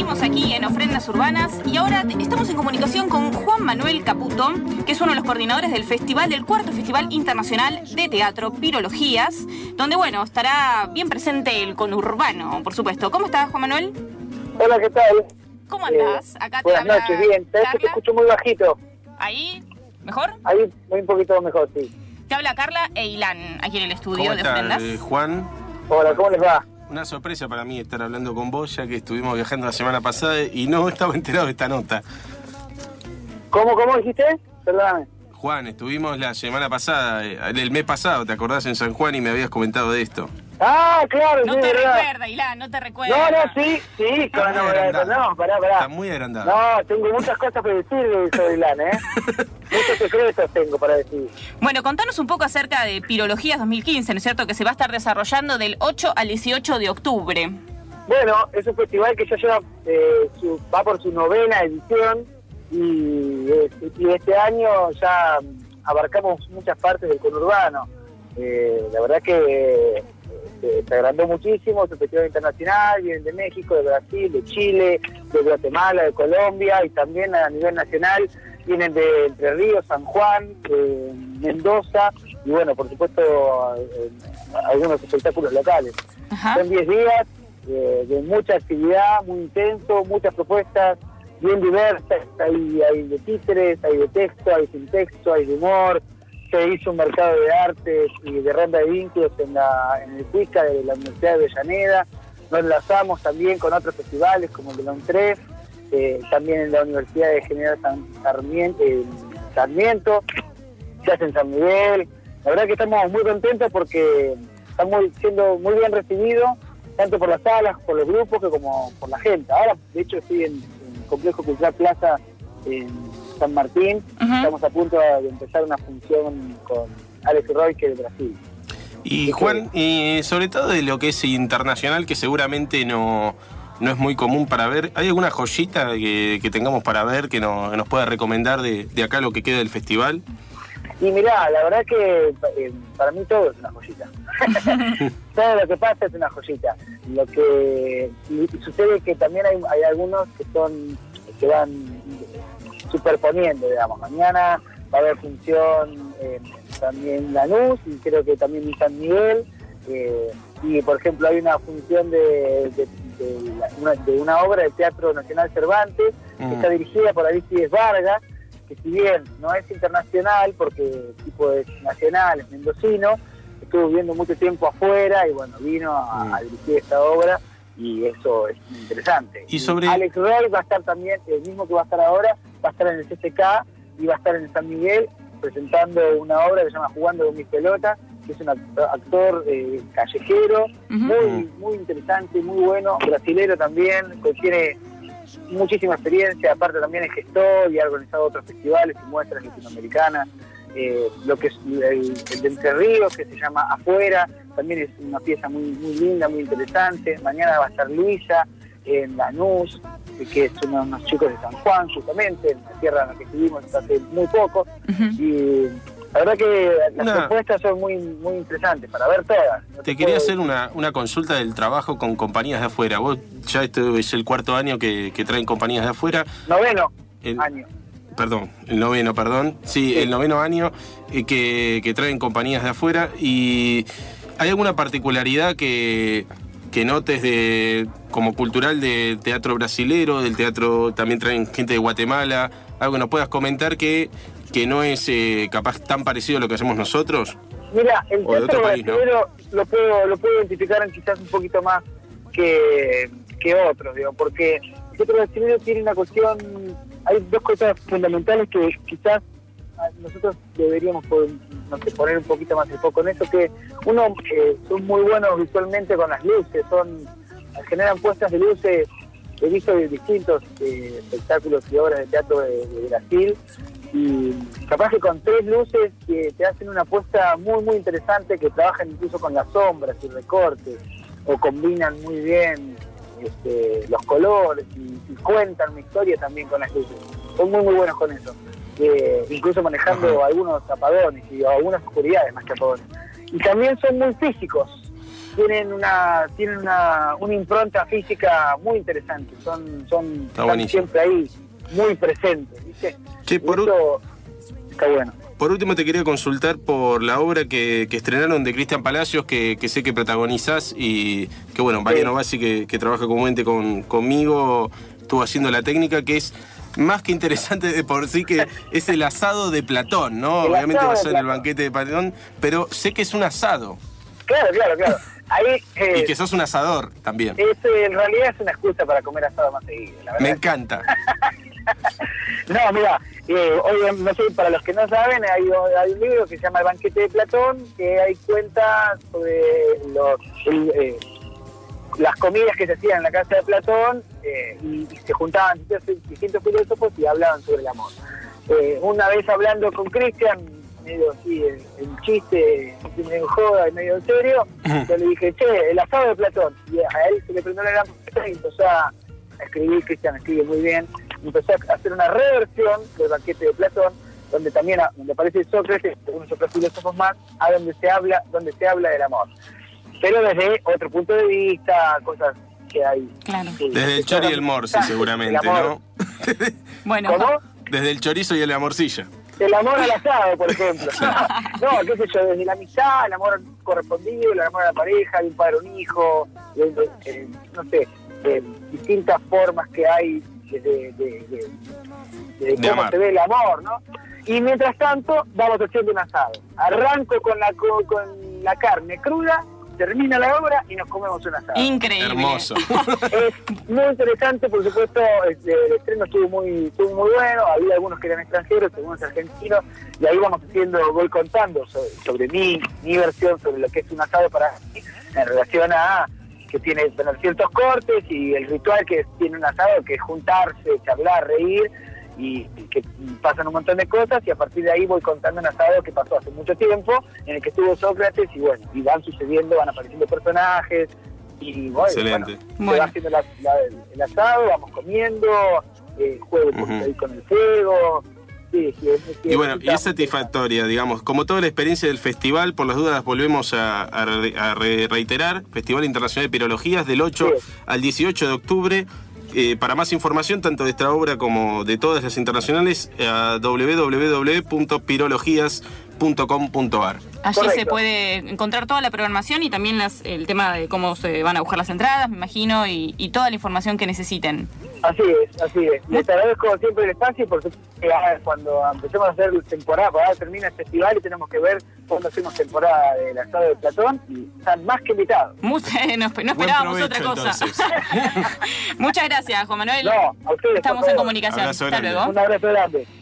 Seguimos aquí en Ofrendas Urbanas y ahora estamos en comunicación con Juan Manuel Caputo, que es uno de los coordinadores del festival, del cuarto Festival Internacional de Teatro Pirologías, donde, bueno, estará bien presente el conurbano, por supuesto. ¿Cómo estás, Juan Manuel? Hola, ¿qué tal? ¿Cómo andás? Acá te buenas noches, bien. Sabes que te escucho muy bajito. ¿Ahí? ¿Mejor? Ahí, un poquito mejor, sí. Te habla Carla e Ilan, aquí en el estudio ¿Cómo de estás, Ofrendas. Juan? Hola, ¿cómo les va? Una sorpresa para mí estar hablando con vos, ya que estuvimos viajando la semana pasada y no estaba enterado de esta nota. ¿Cómo dijiste? Perdóname. Juan, estuvimos la semana pasada, el mes pasado, ¿te acordás? En San Juan y me habías comentado de esto. Ah, claro, no sí, te verdad. recuerda, Ilan, no te recuerda. No, sí, pará. Está muy agrandado. No, tengo muchas cosas para decir de eso de Ilan, Muchos secretos tengo para decir. Bueno, contanos un poco acerca de Pirologías 2015, ¿no es cierto? Que se va a estar desarrollando del 8 al 18 de octubre. Bueno, es un festival que ya lleva, va por su 9ª edición y este año ya abarcamos muchas partes del conurbano. La verdad que se agrandó muchísimo, es un festival internacional, vienen de México, de Brasil, de Chile, de Guatemala, de Colombia y también a nivel nacional vienen de Entre Ríos, San Juan, Mendoza y bueno, por supuesto algunos espectáculos locales. Ajá. Son 10 días de mucha actividad, muy intenso, muchas propuestas bien diversas, hay de títeres, hay de texto, hay sin texto, hay de humor. Se hizo un mercado de artes y de ronda de vínculos en el CUICA de la Universidad de Avellaneda. Nos enlazamos también con otros festivales como el de la UNTREF, también en la Universidad de General Sarmiento, se hace en San Miguel. La verdad que estamos muy contentos porque estamos siendo muy bien recibidos, tanto por las salas, por los grupos, que como por la gente. Ahora, de hecho, estoy en el Complejo Cultural Plaza en San Martín. Uh-huh. Estamos a punto de empezar una función con Alex Royke de Brasil. Y Juan, y sobre todo de lo que es internacional, que seguramente no es muy común para ver, ¿hay alguna joyita que tengamos para ver que nos pueda recomendar de acá lo que queda del festival? Y mirá, la verdad que para mí todo es una joyita. Todo lo que pasa es una joyita. Lo que sucede es que también hay algunos que van superponiendo, digamos. Mañana va a haber función también en Lanús y creo que también en San Miguel. Y por ejemplo hay una función de una obra del Teatro Nacional Cervantes que está dirigida por Aristides Vargas, que si bien no es internacional porque el tipo es nacional, es mendocino, estuvo viviendo mucho tiempo afuera y bueno, vino a dirigir esta obra y eso es interesante. Y sobre Alex Roy va a estar también, el mismo que va a estar ahora, va a estar en el CCK y va a estar en San Miguel presentando una obra que se llama Jugando con mis pelotas, que es un actor callejero, uh-huh. muy interesante, muy bueno, brasilero también, que tiene muchísima experiencia, aparte también es gestor y ha organizado otros festivales y muestras latinoamericanas. Lo que es el de Entre Ríos, que se llama Afuera, también es una pieza muy linda, muy interesante. Mañana va a estar Luisa en Lanús, que son unos chicos de San Juan, justamente, en la tierra en la que estuvimos hace muy poco. Uh-huh. Y la verdad que las propuestas son muy interesantes para ver todas. Te quería hacer una consulta del trabajo con compañías de afuera. Vos ya esto es el 4º año que traen compañías de afuera. 9º año. Perdón, el 9º, perdón. Sí, el 9º año que traen compañías de afuera. ¿Y hay alguna particularidad que notes como cultural del teatro brasilero, del teatro, también traen gente de Guatemala, algo que nos puedas comentar que no es capaz tan parecido a lo que hacemos nosotros? Mira, el teatro brasilero, ¿no? lo puedo identificar quizás un poquito más que otros, digo, porque el teatro brasilero tiene una cuestión, hay dos cosas fundamentales que quizás nosotros deberíamos poner un poquito más el foco en eso, que uno, son muy buenos visualmente con las luces, generan puestas de luces. He visto distintos espectáculos y obras de teatro de Brasil y capaz que con 3 luces que te hacen una puesta muy interesante, que trabajan incluso con las sombras y recortes o combinan muy bien los colores y cuentan una historia también con las luces. Son muy buenos con eso. Incluso manejando algunos apagones y algunas oscuridades más que apagones. Y también son muy físicos. tienen una impronta física muy interesante, están siempre ahí, muy presentes, ¿viste? Sí, está bueno. Por último te quería consultar por la obra que estrenaron de Cristian Palacios, que sé que protagonizás y que bueno, Mariano Bassi, que trabaja comúnmente conmigo, estuvo haciendo la técnica, que es más que interesante de por sí, que es el asado de Platón, ¿no? Obviamente basado en el banquete de Platón, pero sé que es un asado. Claro. Ahí, y que sos un asador también. En realidad es una excusa para comer asado más seguido, la verdad. Me encanta. No, mira, hoy, no sé, para los que no saben, hay un libro que se llama El banquete de Platón, que ahí cuenta sobre las comidas que se hacían en la casa de Platón, y se juntaban distintos filósofos y hablaban sobre el amor. Una vez hablando con Cristian, medio así, el chiste, medio en joda y medio en serio, yo le dije, che, el asado de Platón, y a él se le prendió la lámpara y empezó a escribir. Cristian escribe muy bien, empezó a hacer una reversión del banquete de Platón, donde también donde aparece Sócrates, unos otros filósofos más, donde se habla del amor, pero desde otro punto de vista, cosas que hay. Claro. Desde el chori y el morsi, seguramente, ¿no? Bueno. ¿Cómo? Desde el chorizo y la morcilla. El amor al asado, por ejemplo. No, qué sé yo, desde la amistad, el amor correspondido, el amor a la pareja, de un padre a un hijo, no sé, distintas formas que hay de cómo amar. Se ve el amor, ¿no? Y mientras tanto, vamos haciendo un asado. Arranco con la carne cruda, termina la obra y nos comemos un asado. Increíble. Hermoso. Es muy interesante, por supuesto, el estreno estuvo muy bueno, había algunos que eran extranjeros, algunos argentinos, y ahí voy contando sobre mi versión, sobre lo que es un asado para mí, en relación a que tiene ciertos cortes y el ritual que tiene un asado, que es juntarse, charlar, reír, y que pasan un montón de cosas, y a partir de ahí voy contando un asado que pasó hace mucho tiempo, en el que estuvo Sócrates, y bueno, y van apareciendo personajes, y bueno, excelente. Se va haciendo el asado, vamos comiendo, juego ahí con el fuego. Sí, y bueno, y es satisfactoria, digamos, como toda la experiencia del festival. Por las dudas volvemos a reiterar: Festival Internacional de Pirologías, del 8 al 18 de octubre. Para más información, tanto de esta obra como de todas las internacionales, a www.pirologías.com.ar. Allí Correcto. Se puede encontrar toda la programación y también el tema de cómo se van a buscar las entradas, me imagino, y toda la información que necesiten. Así es. Les agradezco siempre el espacio, porque cuando empecemos a hacer temporada, ahora termina el festival y tenemos que ver cuando hacemos temporada del asado de Platón, y están más que invitados. No esperábamos otra cosa. Muchas gracias, Juan Manuel. No, a ustedes. Estamos en comunicación. Abrazo Hasta grande. luego. Un abrazo grande.